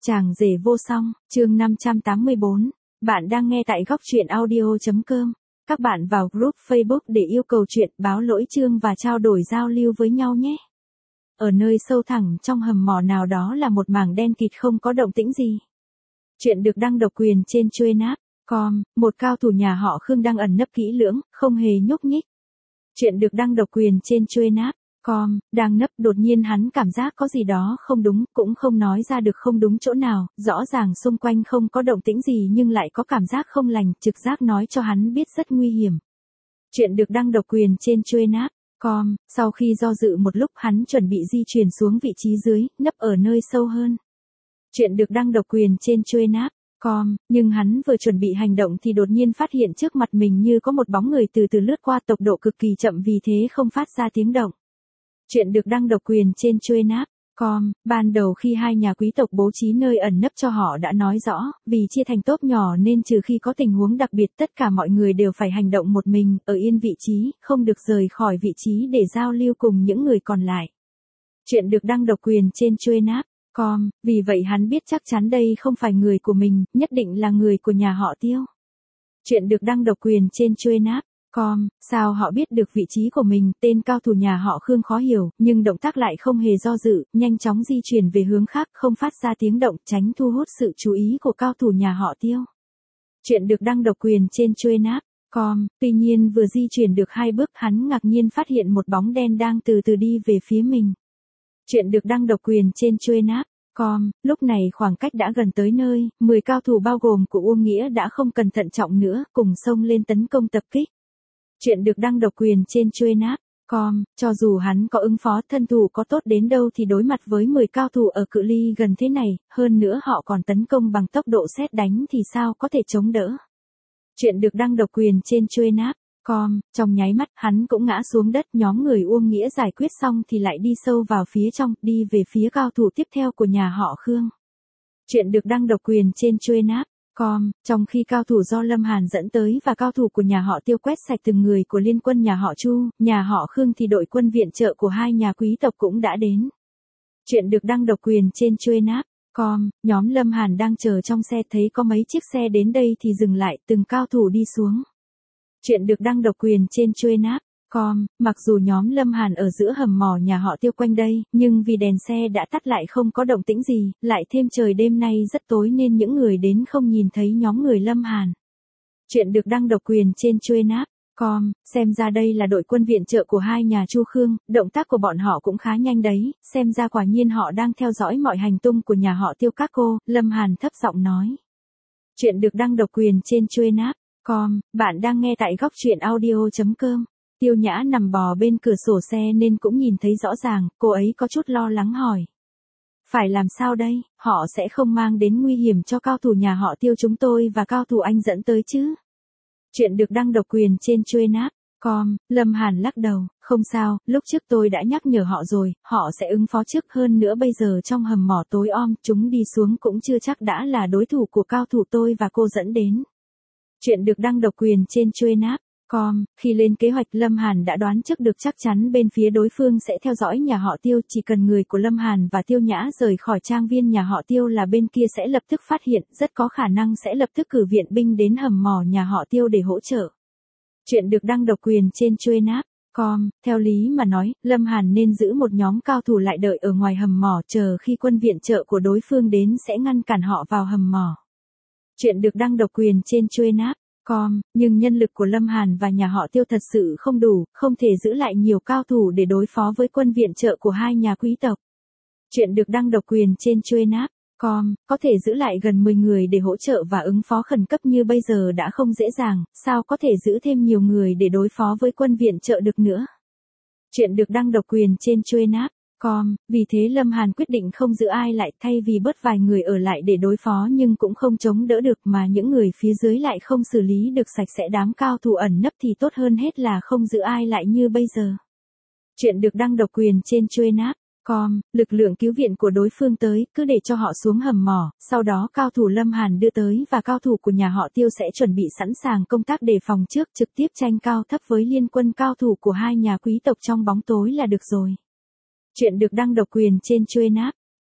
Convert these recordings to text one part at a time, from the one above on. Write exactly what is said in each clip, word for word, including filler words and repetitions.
Chàng rể vô song, chương năm trăm tám mươi bốn. Bạn đang nghe tại góc truyện audio.com. Các bạn vào group Facebook để yêu cầu chuyện, báo lỗi chương và trao đổi giao lưu với nhau nhé. Ở nơi sâu thẳm trong hầm mỏ nào đó là một mảng đen kịt không có động tĩnh gì. Chuyện được đăng độc quyền trên chuê náp chấm com, một cao thủ nhà họ Khương đang ẩn nấp kỹ lưỡng, không hề nhúc nhích. Chuyện được đăng độc quyền trên chuê náp chấm com, đang nấp đột nhiên hắn cảm giác có gì đó không đúng, cũng không nói ra được không đúng chỗ nào, rõ ràng xung quanh không có động tĩnh gì nhưng lại có cảm giác không lành, trực giác nói cho hắn biết rất nguy hiểm. Chuyện được đăng độc quyền trên chuê náp chấm com, sau khi do dự một lúc hắn chuẩn bị di chuyển xuống vị trí dưới, nấp ở nơi sâu hơn. Chuyện được đăng độc quyền trên chuê náp chấm com, nhưng hắn vừa chuẩn bị hành động thì đột nhiên phát hiện trước mặt mình như có một bóng người từ từ lướt qua, tốc độ cực kỳ chậm vì thế không phát ra tiếng động. Chuyện được đăng độc quyền trên chuê náp chấm com, ban đầu khi hai nhà quý tộc bố trí nơi ẩn nấp cho họ đã nói rõ, vì chia thành tốp nhỏ nên trừ khi có tình huống đặc biệt tất cả mọi người đều phải hành động một mình, ở yên vị trí, không được rời khỏi vị trí để giao lưu cùng những người còn lại. Chuyện được đăng độc quyền trên chuê náp chấm com, vì vậy hắn biết chắc chắn đây không phải người của mình, nhất định là người của nhà họ Tiêu. Chuyện được đăng độc quyền trên chuê náp chấm com, sao họ biết được vị trí của mình, tên cao thủ nhà họ Khương khó hiểu, nhưng động tác lại không hề do dự, nhanh chóng di chuyển về hướng khác, không phát ra tiếng động, tránh thu hút sự chú ý của cao thủ nhà họ Tiêu. Chuyện được đăng độc quyền trên chuê náp chấm com, tuy nhiên vừa di chuyển được hai bước hắn ngạc nhiên phát hiện một bóng đen đang từ từ đi về phía mình. Chuyện được đăng độc quyền trên chuê náp chấm com, lúc này khoảng cách đã gần tới nơi, mười cao thủ bao gồm của Uông Nghĩa đã không cần thận trọng nữa, cùng xông lên tấn công tập kích. Chuyện được đăng độc quyền trên chuê náp chấm com, cho dù hắn có ứng phó thân thủ có tốt đến đâu thì đối mặt với mười cao thủ ở cự ly gần thế này, hơn nữa họ còn tấn công bằng tốc độ sét đánh thì sao có thể chống đỡ. Chuyện được đăng độc quyền trên chuê náp chấm com, trong nháy mắt hắn cũng ngã xuống đất, nhóm người Uông Nghĩa giải quyết xong thì lại đi sâu vào phía trong, đi về phía cao thủ tiếp theo của nhà họ Khương. Chuyện được đăng độc quyền trên chuê náp chấm com, trong khi cao thủ do Lâm Hàn dẫn tới và cao thủ của nhà họ Tiêu quét sạch từng người của liên quân nhà họ Chu, nhà họ Khương thì đội quân viện trợ của hai nhà quý tộc cũng đã đến. Chuyện được đăng độc quyền trên chuê náp chấm com, nhóm Lâm Hàn đang chờ trong xe thấy có mấy chiếc xe đến đây thì dừng lại, từng cao thủ đi xuống. Chuyện được đăng độc quyền trên chuê náp chấm com, mặc dù nhóm Lâm Hàn ở giữa hầm mỏ nhà họ Tiêu quanh đây, nhưng vì đèn xe đã tắt lại không có động tĩnh gì, lại thêm trời đêm nay rất tối nên những người đến không nhìn thấy nhóm người Lâm Hàn. Chuyện được đăng độc quyền trên chuê náp chấm com, xem ra đây là đội quân viện trợ của hai nhà Chu Khương, động tác của bọn họ cũng khá nhanh đấy, xem ra quả nhiên họ đang theo dõi mọi hành tung của nhà họ Tiêu các cô, Lâm Hàn thấp giọng nói. Chuyện được đăng độc quyền trên chuê náp chấm com, bạn đang nghe tại góc truyện audio.com. Tiêu Nhã nằm bò bên cửa sổ xe nên cũng nhìn thấy rõ ràng, cô ấy có chút lo lắng hỏi. Phải làm sao đây, họ sẽ không mang đến nguy hiểm cho cao thủ nhà họ Tiêu chúng tôi và cao thủ anh dẫn tới chứ? Chuyện được đăng độc quyền trên chuê náp chấm com, Lâm Hàn lắc đầu, không sao, lúc trước tôi đã nhắc nhở họ rồi, họ sẽ ứng phó trước, hơn nữa bây giờ trong hầm mỏ tối om, chúng đi xuống cũng chưa chắc đã là đối thủ của cao thủ tôi và cô dẫn đến. Chuyện được đăng độc quyền trên chuê náp chấm com, khi lên kế hoạch Lâm Hàn đã đoán trước được chắc chắn bên phía đối phương sẽ theo dõi nhà họ Tiêu, chỉ cần người của Lâm Hàn và Tiêu Nhã rời khỏi trang viên nhà họ Tiêu là bên kia sẽ lập tức phát hiện, rất có khả năng sẽ lập tức cử viện binh đến hầm mỏ nhà họ Tiêu để hỗ trợ. Chuyện được đăng độc quyền trên chuê náp chấm com, theo lý mà nói, Lâm Hàn nên giữ một nhóm cao thủ lại đợi ở ngoài hầm mỏ, chờ khi quân viện trợ của đối phương đến sẽ ngăn cản họ vào hầm mỏ. Chuyện được đăng độc quyền trên chuê náp chấm com, nhưng nhân lực của Lâm Hàn và nhà họ Tiêu thật sự không đủ, không thể giữ lại nhiều cao thủ để đối phó với quân viện trợ của hai nhà quý tộc. Chuyện được đăng độc quyền trên chuê náp chấm com, có thể giữ lại gần mười người để hỗ trợ và ứng phó khẩn cấp như bây giờ đã không dễ dàng, sao có thể giữ thêm nhiều người để đối phó với quân viện trợ được nữa. Chuyện được đăng độc quyền trên chuê náp chấm com, vì thế Lâm Hàn quyết định không giữ ai lại, thay vì bớt vài người ở lại để đối phó nhưng cũng không chống đỡ được mà những người phía dưới lại không xử lý được sạch sẽ đám cao thủ ẩn nấp thì tốt hơn hết là không giữ ai lại như bây giờ. Chuyện được đăng độc quyền trên chuê náp chấm com, lực lượng cứu viện của đối phương tới, cứ để cho họ xuống hầm mỏ, sau đó cao thủ Lâm Hàn đưa tới và cao thủ của nhà họ Tiêu sẽ chuẩn bị sẵn sàng công tác đề phòng trước, trực tiếp tranh cao thấp với liên quân cao thủ của hai nhà quý tộc trong bóng tối là được rồi. Chuyện được đăng độc quyền trên chuê náp chấm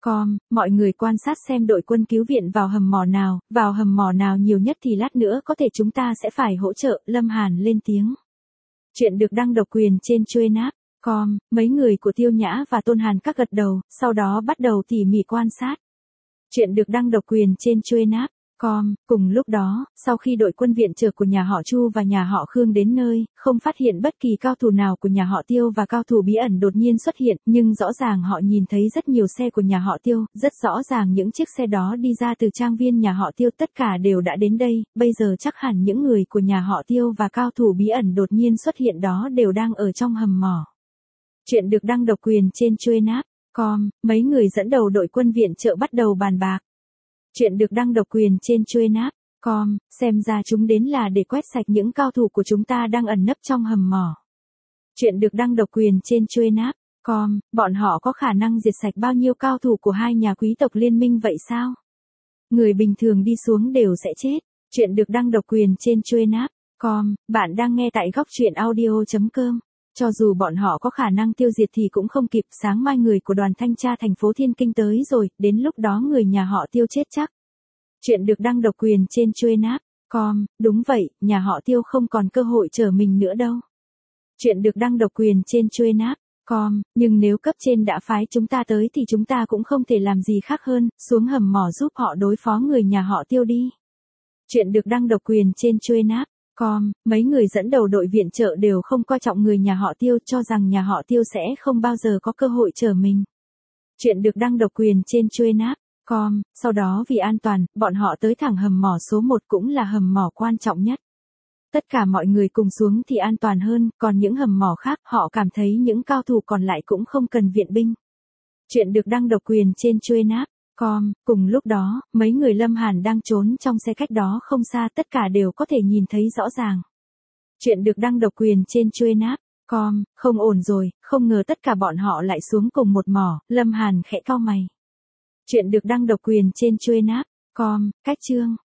Com, mọi người quan sát xem đội quân cứu viện vào hầm mỏ nào, vào hầm mỏ nào nhiều nhất thì lát nữa có thể chúng ta sẽ phải hỗ trợ, Lâm Hàn lên tiếng. Chuyện được đăng độc quyền trên Truên App. Com, mấy người của Tiêu Nhã và Tôn Hàn các gật đầu, sau đó bắt đầu tỉ mỉ quan sát. Chuyện được đăng độc quyền trên Truên App. Com, cùng lúc đó, sau khi đội quân viện trợ của nhà họ Chu và nhà họ Khương đến nơi, không phát hiện bất kỳ cao thủ nào của nhà họ Tiêu và cao thủ bí ẩn đột nhiên xuất hiện, nhưng rõ ràng họ nhìn thấy rất nhiều xe của nhà họ Tiêu, rất rõ ràng những chiếc xe đó đi ra từ trang viên nhà họ Tiêu, tất cả đều đã đến đây, bây giờ chắc hẳn những người của nhà họ Tiêu và cao thủ bí ẩn đột nhiên xuất hiện đó đều đang ở trong hầm mỏ. Chuyện được đăng độc quyền trên Truên App. Com, mấy người dẫn đầu đội quân viện trợ bắt đầu bàn bạc. Chuyện được đăng độc quyền trên Truên App. Com, xem ra chúng đến là để quét sạch những cao thủ của chúng ta đang ẩn nấp trong hầm mỏ. Chuyện được đăng độc quyền trên Truên App. Com, bọn họ có khả năng diệt sạch bao nhiêu cao thủ của hai nhà quý tộc liên minh vậy sao? Người bình thường đi xuống đều sẽ chết. Chuyện được đăng độc quyền trên Truên App. Com, bạn đang nghe tại góc truyện audio chấm com. Cho dù bọn họ có khả năng tiêu diệt thì cũng không kịp, sáng mai người của đoàn thanh tra thành phố Thiên Kinh tới rồi, đến lúc đó người nhà họ Tiêu chết chắc. Chuyện được đăng độc quyền trên Truên App. Com, đúng vậy, nhà họ Tiêu không còn cơ hội trở mình nữa đâu. Chuyện được đăng độc quyền trên Truên App. Com, nhưng nếu cấp trên đã phái chúng ta tới thì chúng ta cũng không thể làm gì khác hơn, xuống hầm mỏ giúp họ đối phó người nhà họ Tiêu đi. Chuyện được đăng độc quyền trên Truên App. Com, mấy người dẫn đầu đội viện trợ đều không coi trọng người nhà họ Tiêu, cho rằng nhà họ Tiêu sẽ không bao giờ có cơ hội trở mình. Chuyện được đăng độc quyền trên Truên App. Com, sau đó vì an toàn, bọn họ tới thẳng hầm mỏ số một cũng là hầm mỏ quan trọng nhất. Tất cả mọi người cùng xuống thì an toàn hơn, còn những hầm mỏ khác họ cảm thấy những cao thủ còn lại cũng không cần viện binh. Chuyện được đăng độc quyền trên Truên App. Com, cùng lúc đó, mấy người Lâm Hàn đang trốn trong xe cách đó không xa, tất cả đều có thể nhìn thấy rõ ràng. Chuyện được đăng độc quyền trên Truên App. Com, không ổn rồi, không ngờ tất cả bọn họ lại xuống cùng một mỏ, Lâm Hàn khẽ cau mày. Chuyện được đăng độc quyền trên Truên App. Com, cách chương.